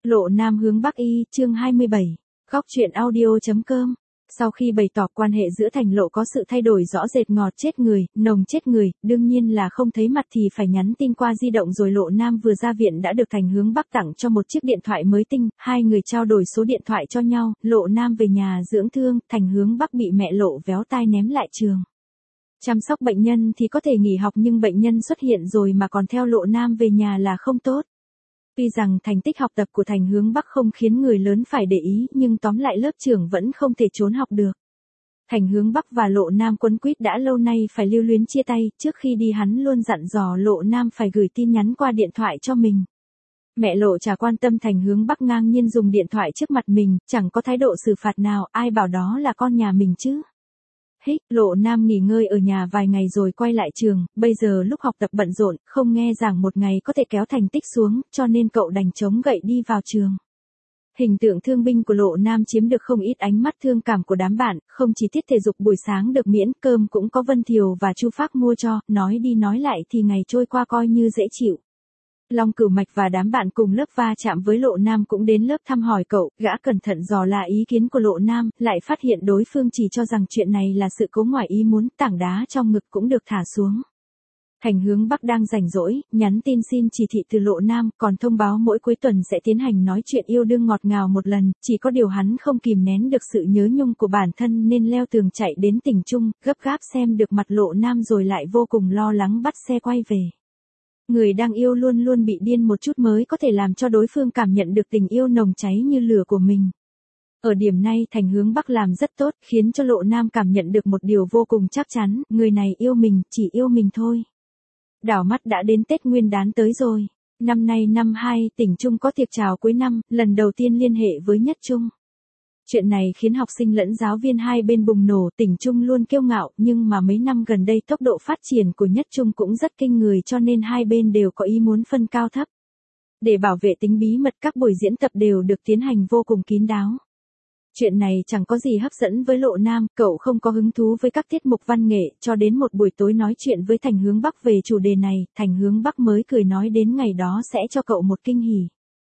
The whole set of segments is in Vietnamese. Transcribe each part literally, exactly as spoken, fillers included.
Lộ Nam hướng Bắc y, chương hai mươi bảy. Góc truyện audio.com. Sau khi bày tỏ quan hệ giữa Thành Lộ có sự thay đổi rõ rệt, ngọt chết người, nồng chết người, đương nhiên là không thấy mặt thì phải nhắn tin qua di động rồi. Lộ Nam vừa ra viện đã được Thành Hướng Bắc tặng cho một chiếc điện thoại mới tinh, hai người trao đổi số điện thoại cho nhau. Lộ Nam về nhà dưỡng thương, Thành Hướng Bắc bị mẹ Lộ véo tai ném lại trường. Chăm sóc bệnh nhân thì có thể nghỉ học, nhưng bệnh nhân xuất hiện rồi mà còn theo Lộ Nam về nhà là không tốt. Tuy rằng thành tích học tập của Thành Hướng Bắc không khiến người lớn phải để ý, nhưng tóm lại lớp trưởng vẫn không thể trốn học được. Thành Hướng Bắc và Lộ Nam quấn quýt đã lâu nay phải lưu luyến chia tay, trước khi đi hắn luôn dặn dò Lộ Nam phải gửi tin nhắn qua điện thoại cho mình. Mẹ Lộ chả quan tâm, Thành Hướng Bắc ngang nhiên dùng điện thoại trước mặt mình, chẳng có thái độ xử phạt nào, ai bảo đó là con nhà mình chứ. Hích, Lộ Nam nghỉ ngơi ở nhà vài ngày rồi quay lại trường, bây giờ lúc học tập bận rộn, không nghe giảng một ngày có thể kéo thành tích xuống, cho nên cậu đành chống gậy đi vào trường. Hình tượng thương binh của Lộ Nam chiếm được không ít ánh mắt thương cảm của đám bạn, không chỉ tiết thể dục buổi sáng được miễn, cơm cũng có Vân Thiều và Chu Phác mua cho, nói đi nói lại thì ngày trôi qua coi như dễ chịu. Long Cửu Mạch và đám bạn cùng lớp va chạm với Lộ Nam cũng đến lớp thăm hỏi cậu, gã cẩn thận dò la ý kiến của Lộ Nam, lại phát hiện đối phương chỉ cho rằng chuyện này là sự cố ngoài ý muốn, tảng đá trong ngực cũng được thả xuống. Thành Hướng Bắc đang rảnh rỗi, nhắn tin xin chỉ thị từ Lộ Nam, còn thông báo mỗi cuối tuần sẽ tiến hành nói chuyện yêu đương ngọt ngào một lần, chỉ có điều hắn không kìm nén được sự nhớ nhung của bản thân nên leo tường chạy đến tỉnh Trung, gấp gáp xem được mặt Lộ Nam rồi lại vô cùng lo lắng bắt xe quay về. Người đang yêu luôn luôn bị điên một chút mới có thể làm cho đối phương cảm nhận được tình yêu nồng cháy như lửa của mình. Ở điểm này Thành Hướng Bắc làm rất tốt, khiến cho Lộ Nam cảm nhận được một điều vô cùng chắc chắn, người này yêu mình, chỉ yêu mình thôi. Đảo mắt đã đến Tết Nguyên đán tới rồi. Năm nay năm hai, tỉnh Trung có tiệc chào cuối năm, lần đầu tiên liên hệ với Nhất Trung. Chuyện này khiến học sinh lẫn giáo viên hai bên bùng nổ, tỉnh Trung luôn kiêu ngạo, nhưng mà mấy năm gần đây tốc độ phát triển của Nhất Trung cũng rất kinh người, cho nên hai bên đều có ý muốn phân cao thấp. Để bảo vệ tính bí mật, các buổi diễn tập đều được tiến hành vô cùng kín đáo. Chuyện này chẳng có gì hấp dẫn với Lộ Nam, cậu không có hứng thú với các tiết mục văn nghệ, cho đến một buổi tối nói chuyện với Thành Hướng Bắc về chủ đề này, Thành Hướng Bắc mới cười nói đến ngày đó sẽ cho cậu một kinh hỉ.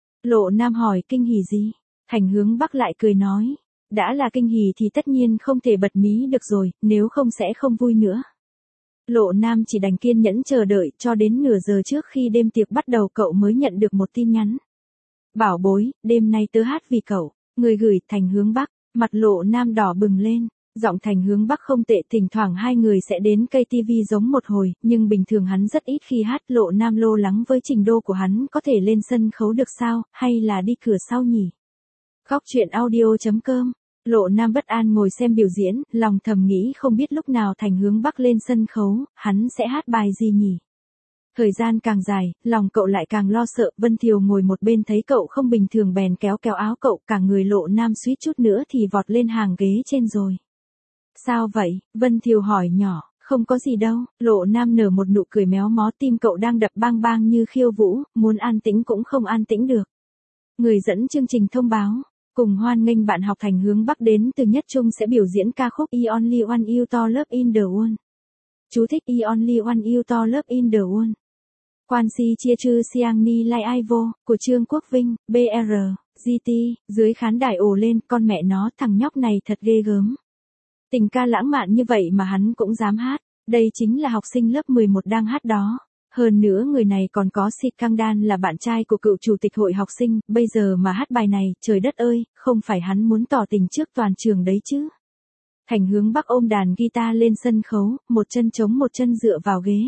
Lộ Nam hỏi kinh hỉ gì? Thành Hướng Bắc lại cười nói, đã là kinh hỉ thì tất nhiên không thể bật mí được rồi, nếu không sẽ không vui nữa. Lộ Nam chỉ đành kiên nhẫn chờ đợi, cho đến nửa giờ trước khi đêm tiệc bắt đầu cậu mới nhận được một tin nhắn. Bảo bối, đêm nay tớ hát vì cậu, người gửi Thành Hướng Bắc, mặt Lộ Nam đỏ bừng lên. Giọng Thành Hướng Bắc không tệ, thỉnh thoảng hai người sẽ đến cây ti vi giống một hồi, nhưng bình thường hắn rất ít khi hát. Lộ Nam lo lắng với trình độ của hắn, có thể lên sân khấu được sao, hay là đi cửa sau nhỉ? Góc truyện audio.com. Lộ Nam bất an ngồi xem biểu diễn, lòng thầm nghĩ không biết lúc nào Thành Hướng Bắc lên sân khấu, hắn sẽ hát bài gì nhỉ? Thời gian càng dài, lòng cậu lại càng lo sợ. Vân Thiều ngồi một bên thấy cậu không bình thường bèn kéo kéo áo cậu, cả người Lộ Nam suýt chút nữa thì vọt lên hàng ghế trên rồi. Sao vậy? Vân Thiều hỏi nhỏ. Không có gì đâu. Lộ Nam nở một nụ cười méo mó, tim cậu đang đập bang bang như khiêu vũ, muốn an tĩnh cũng không an tĩnh được. Người dẫn chương trình thông báo. Cùng hoan nghênh bạn học Thành Hướng Bắc đến từ Nhất Trung sẽ biểu diễn ca khúc I Only Want You To Love In The World. Chú thích I Only Want You To Love In The World. Quan si chia chư siang ni lai ai vô, của Trương Quốc Vinh, bê rờ, giê tê, dưới khán đài ồ lên, con mẹ nó, thằng nhóc này thật ghê gớm. Tình ca lãng mạn như vậy mà hắn cũng dám hát, đây chính là học sinh lớp mười một đang hát đó. Hơn nữa người này còn có Sid Kang Dan là bạn trai của cựu chủ tịch hội học sinh, bây giờ mà hát bài này, trời đất ơi, không phải hắn muốn tỏ tình trước toàn trường đấy chứ. Thành Hướng Bắc ôm đàn guitar lên sân khấu, một chân chống một chân dựa vào ghế.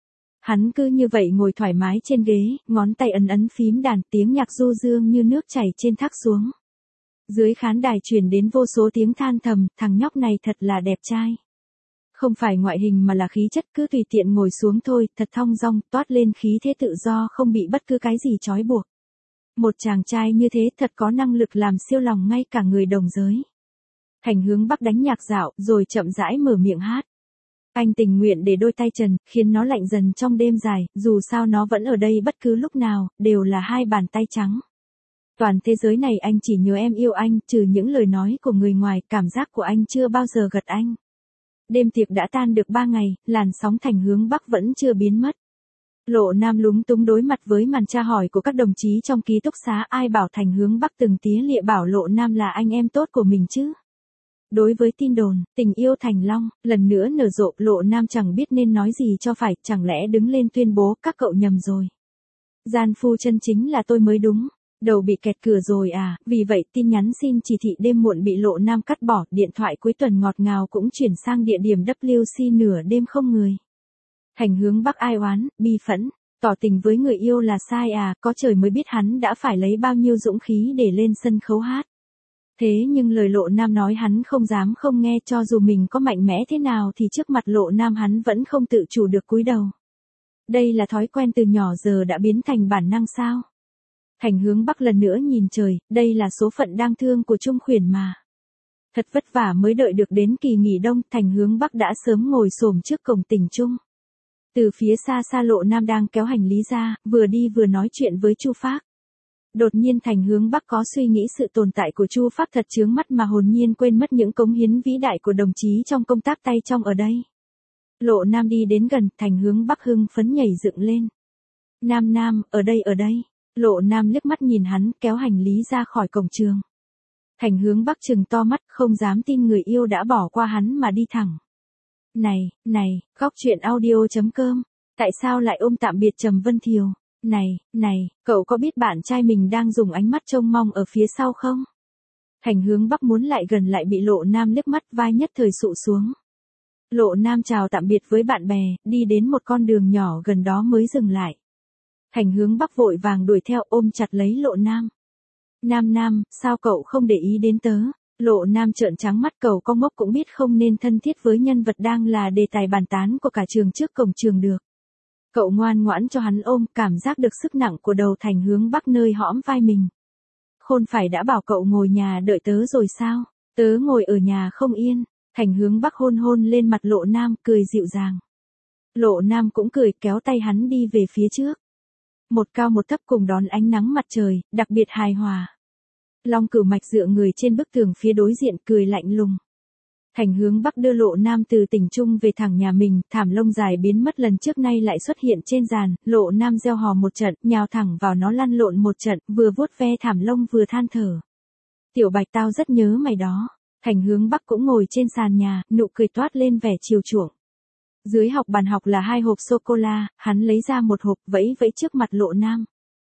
Hắn cứ như vậy ngồi thoải mái trên ghế, ngón tay ấn ấn phím đàn, tiếng nhạc du dương như nước chảy trên thác xuống. Dưới khán đài truyền đến vô số tiếng than thầm, thằng nhóc này thật là đẹp trai. Không phải ngoại hình mà là khí chất, cứ tùy tiện ngồi xuống thôi, thật thong dong, toát lên khí thế tự do, không bị bất cứ cái gì trói buộc. Một chàng trai như thế thật có năng lực làm siêu lòng ngay cả người đồng giới. Thành Hướng Bắc đánh nhạc dạo, rồi chậm rãi mở miệng hát. Anh tình nguyện để đôi tay trần, khiến nó lạnh dần trong đêm dài, dù sao nó vẫn ở đây bất cứ lúc nào, đều là hai bàn tay trắng. Toàn thế giới này anh chỉ nhớ em yêu anh, trừ những lời nói của người ngoài, cảm giác của anh chưa bao giờ gật anh. Đêm tiệc đã tan được ba ngày, làn sóng Thành Hướng Bắc vẫn chưa biến mất. Lộ Nam lúng túng đối mặt với màn tra hỏi của các đồng chí trong ký túc xá, ai bảo Thành Hướng Bắc từng tía lịa bảo Lộ Nam là anh em tốt của mình chứ. Đối với tin đồn, tình yêu Thành Long, lần nữa nở rộ, Lộ Nam chẳng biết nên nói gì cho phải, chẳng lẽ đứng lên tuyên bố các cậu nhầm rồi. Gian phu chân chính là tôi mới đúng. Đầu bị kẹt cửa rồi à, vì vậy tin nhắn xin chỉ thị đêm muộn bị Lộ Nam cắt bỏ, điện thoại cuối tuần ngọt ngào cũng chuyển sang địa điểm W C nửa đêm không người. Thành Hướng Bắc ai oán, bi phẫn, tỏ tình với người yêu là sai à, có trời mới biết hắn đã phải lấy bao nhiêu dũng khí để lên sân khấu hát. Thế nhưng lời Lộ Nam nói hắn không dám không nghe, cho dù mình có mạnh mẽ thế nào thì trước mặt Lộ Nam hắn vẫn không tự chủ được cúi đầu. Đây là thói quen từ nhỏ giờ đã biến thành bản năng sao? Thành Hướng Bắc lần nữa nhìn trời, đây là số phận đang thương của Trung Khuyển mà. Thật vất vả mới đợi được đến kỳ nghỉ đông, Thành Hướng Bắc đã sớm ngồi xổm trước cổng tỉnh Trung. Từ phía xa xa Lộ Nam đang kéo hành lý ra, vừa đi vừa nói chuyện với Chu Phác. Đột nhiên Thành Hướng Bắc có suy nghĩ sự tồn tại của Chu Phác thật chướng mắt mà hồn nhiên quên mất những cống hiến vĩ đại của đồng chí trong công tác tay trong ở đây. Lộ Nam đi đến gần, Thành Hướng Bắc hưng phấn nhảy dựng lên. Nam Nam, ở đây ở đây. Lộ Nam liếc mắt nhìn hắn, kéo hành lý ra khỏi cổng trường. Thành Hướng Bắc trừng to mắt, không dám tin người yêu đã bỏ qua hắn mà đi thẳng. Này, này, góc truyện audio chấm com, tại sao lại ôm tạm biệt Trầm Vân Thiều? Này, này, cậu có biết bạn trai mình đang dùng ánh mắt trông mong ở phía sau không? Thành Hướng Bắc muốn lại gần lại bị Lộ Nam liếc mắt, vai nhất thời sụ xuống. Lộ Nam chào tạm biệt với bạn bè, đi đến một con đường nhỏ gần đó mới dừng lại. Thành Hướng Bắc vội vàng đuổi theo, ôm chặt lấy Lộ Nam. Nam Nam, sao cậu không để ý đến tớ? Lộ Nam trợn trắng mắt, cậu có ngốc cũng biết không nên thân thiết với nhân vật đang là đề tài bàn tán của cả trường trước cổng trường được. Cậu ngoan ngoãn cho hắn ôm, cảm giác được sức nặng của đầu Thành Hướng Bắc nơi hõm vai mình. Khôn phải đã bảo cậu ngồi nhà đợi tớ rồi sao? Tớ ngồi ở nhà không yên. Thành Hướng Bắc hôn hôn lên mặt Lộ Nam, cười dịu dàng. Lộ Nam cũng cười, kéo tay hắn đi về phía trước. Một cao một thấp cùng đón ánh nắng mặt trời, đặc biệt hài hòa. Long Cửu Mạch dựa người trên bức tường phía đối diện, cười lạnh lùng. Thành Hướng Bắc đưa Lộ Nam từ tỉnh Trung về thẳng nhà mình, thảm lông dài biến mất lần trước nay lại xuất hiện trên giàn, Lộ Nam reo hò một trận, nhào thẳng vào nó lăn lộn một trận, vừa vuốt ve thảm lông vừa than thở. Tiểu Bạch tao rất nhớ mày đó. Thành Hướng Bắc cũng ngồi trên sàn nhà, nụ cười toát lên vẻ chiều chuộng. Dưới học bàn học là hai hộp sô-cô-la, hắn lấy ra một hộp vẫy vẫy trước mặt Lộ Nam.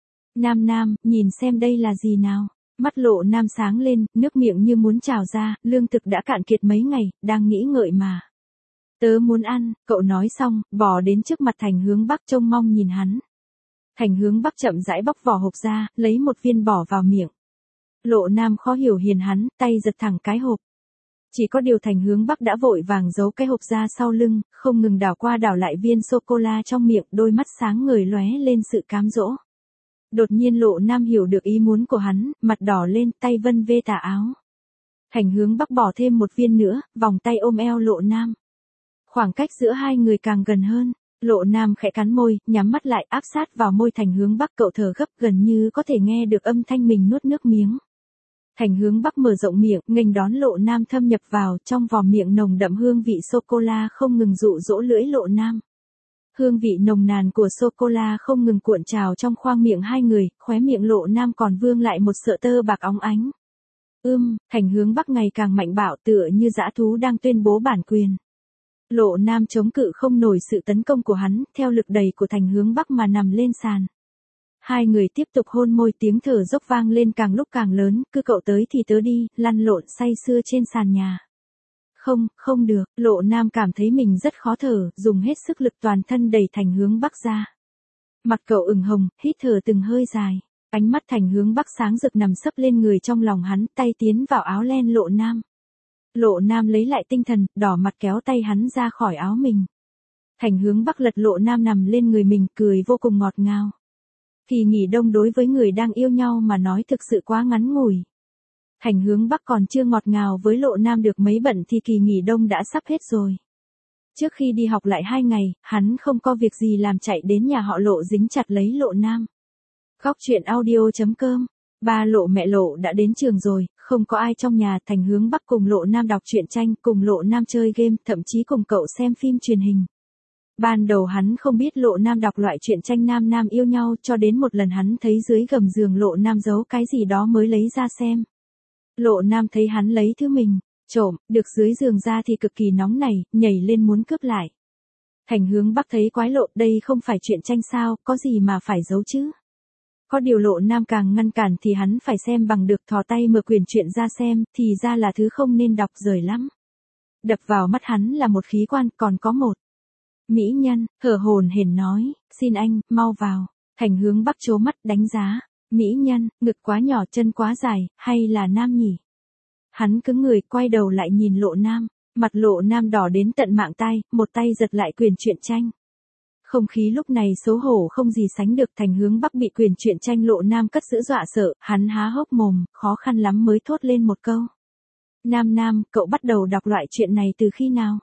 Nam Nam, nhìn xem đây là gì nào. Mắt Lộ Nam sáng lên, nước miệng như muốn trào ra, lương thực đã cạn kiệt mấy ngày, đang nghĩ ngợi mà. Tớ muốn ăn, cậu nói xong, bò đến trước mặt Thành Hướng Bắc trông mong nhìn hắn. Thành Hướng Bắc chậm rãi bóc vỏ hộp ra, lấy một viên bỏ vào miệng. Lộ Nam khó hiểu hiền hắn, tay giật thẳng cái hộp. Chỉ có điều Thành Hướng Bắc đã vội vàng giấu cái hộp ra sau lưng, không ngừng đảo qua đảo lại viên sô-cô-la trong miệng, đôi mắt sáng ngời lóe lên sự cám dỗ. Đột nhiên Lộ Nam hiểu được ý muốn của hắn, mặt đỏ lên, tay vân vê tà áo. Thành Hướng Bắc bỏ thêm một viên nữa, vòng tay ôm eo Lộ Nam. Khoảng cách giữa hai người càng gần hơn, Lộ Nam khẽ cắn môi, nhắm mắt lại, áp sát vào môi Thành Hướng Bắc, cậu thở gấp gần như có thể nghe được âm thanh mình nuốt nước miếng. Thành Hướng Bắc mở rộng miệng, nghênh đón Lộ Nam thâm nhập vào, trong vòm miệng nồng đậm hương vị sô-cô-la không ngừng dụ dỗ lưỡi Lộ Nam. Hương vị nồng nàn của sô-cô-la không ngừng cuộn trào trong khoang miệng hai người, khóe miệng Lộ Nam còn vương lại một sợi tơ bạc óng ánh. Ưm, Thành Hướng Bắc ngày càng mạnh bạo tựa như dã thú đang tuyên bố bản quyền. Lộ Nam chống cự không nổi sự tấn công của hắn, theo lực đẩy của Thành Hướng Bắc mà nằm lên sàn. Hai người tiếp tục hôn môi, tiếng thở dốc vang lên càng lúc càng lớn, cứ cậu tới thì tớ đi, lăn lộn say sưa trên sàn nhà. Không, không được, Lộ Nam cảm thấy mình rất khó thở, dùng hết sức lực toàn thân đẩy Thành Hướng Bắc ra. Mặt cậu ửng hồng, hít thở từng hơi dài. Ánh mắt Thành Hướng Bắc sáng rực nằm sấp lên người trong lòng hắn, tay tiến vào áo len Lộ Nam. Lộ Nam lấy lại tinh thần, đỏ mặt kéo tay hắn ra khỏi áo mình. Thành Hướng Bắc lật Lộ Nam nằm lên người mình, cười vô cùng ngọt ngào. Kỳ nghỉ đông đối với người đang yêu nhau mà nói thực sự quá ngắn ngủi. Thành Hướng Bắc còn chưa ngọt ngào với Lộ Nam được mấy bận thì kỳ nghỉ đông đã sắp hết rồi. Trước khi đi học lại hai ngày, hắn không có việc gì làm chạy đến nhà họ Lộ dính chặt lấy Lộ Nam. Góc truyện audio chấm com, ba Lộ mẹ Lộ đã đến trường rồi, không có ai trong nhà. Thành Hướng Bắc cùng Lộ Nam đọc truyện tranh, cùng Lộ Nam chơi game, thậm chí cùng cậu xem phim truyền hình. Ban đầu hắn không biết Lộ Nam đọc loại truyện tranh nam nam yêu nhau, cho đến một lần hắn thấy dưới gầm giường Lộ Nam giấu cái gì đó mới lấy ra xem. Lộ Nam thấy hắn lấy thứ mình trộm được dưới giường ra thì cực kỳ nóng nảy, nhảy lên muốn cướp lại. Thành Hướng Bắc thấy quái lộ, đây không phải truyện tranh sao, có gì mà phải giấu chứ. Có điều Lộ Nam càng ngăn cản thì hắn phải xem bằng được, thò tay mở quyển truyện ra xem, thì ra là thứ không nên đọc, rời lắm. Đập vào mắt hắn là một khí quan, còn có một mỹ nhân, thở hổn hển nói, xin anh, mau vào. Thành Hướng Bắc trố mắt đánh giá, mỹ nhân, ngực quá nhỏ, chân quá dài, hay là nam nhỉ? Hắn cứng người, quay đầu lại nhìn Lộ Nam, mặt Lộ Nam đỏ đến tận mạng tai, một tay giật lại quyển truyện tranh. Không khí lúc này xấu hổ không gì sánh được. Thành Hướng Bắc bị quyển truyện tranh Lộ Nam cất giữ dọa sợ, hắn há hốc mồm, khó khăn lắm mới thốt lên một câu. Nam Nam, cậu bắt đầu đọc loại chuyện này từ khi nào?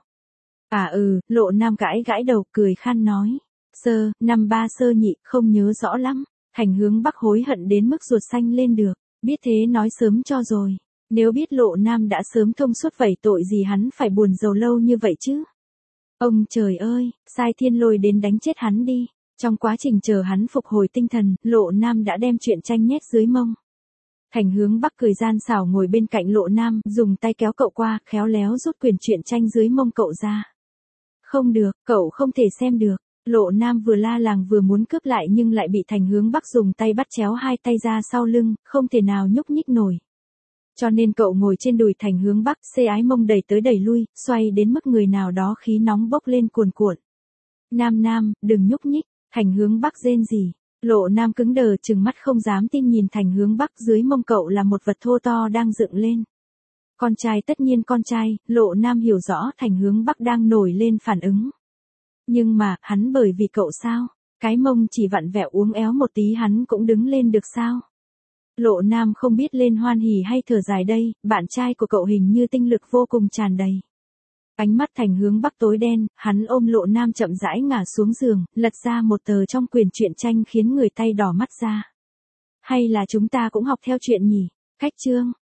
À ừ, Lộ Nam gãi gãi đầu, cười khan nói. Sơ, năm ba sơ nhị, không nhớ rõ lắm. Thành Hướng Bắc hối hận đến mức ruột xanh lên được, biết thế nói sớm cho rồi. Nếu biết Lộ Nam đã sớm thông suốt vậy tội gì hắn phải buồn rầu lâu như vậy chứ? Ông trời ơi, sai thiên lôi đến đánh chết hắn đi. Trong quá trình chờ hắn phục hồi tinh thần, Lộ Nam đã đem truyện tranh nhét dưới mông. Thành Hướng Bắc cười gian xảo ngồi bên cạnh Lộ Nam, dùng tay kéo cậu qua, khéo léo rút quyển truyện tranh dưới mông cậu ra. Không được, cậu không thể xem được. Lộ Nam vừa la làng vừa muốn cướp lại nhưng lại bị Thành Hướng Bắc dùng tay bắt chéo hai tay ra sau lưng, không thể nào nhúc nhích nổi. Cho nên cậu ngồi trên đùi Thành Hướng Bắc, xê ái mông đẩy tới đẩy lui, xoay đến mức người nào đó khí nóng bốc lên cuồn cuộn. Nam Nam, đừng nhúc nhích. Thành Hướng Bắc rên rỉ. Lộ Nam cứng đờ trừng mắt không dám tin nhìn Thành Hướng Bắc, dưới mông cậu là một vật thô to đang dựng lên. Con trai, tất nhiên con trai. Lộ Nam hiểu rõ Thành Hướng Bắc đang nổi lên phản ứng. Nhưng mà, hắn bởi vì cậu sao? Cái mông chỉ vặn vẹo uốn éo một tí hắn cũng đứng lên được sao? Lộ Nam không biết lên hoan hỉ hay thở dài đây, bạn trai của cậu hình như tinh lực vô cùng tràn đầy. Ánh mắt Thành Hướng Bắc tối đen, hắn ôm Lộ Nam chậm rãi ngả xuống giường, lật ra một tờ trong quyển truyện tranh khiến người tay đỏ mắt ra. Hay là chúng ta cũng học theo chuyện nhỉ? Cách chương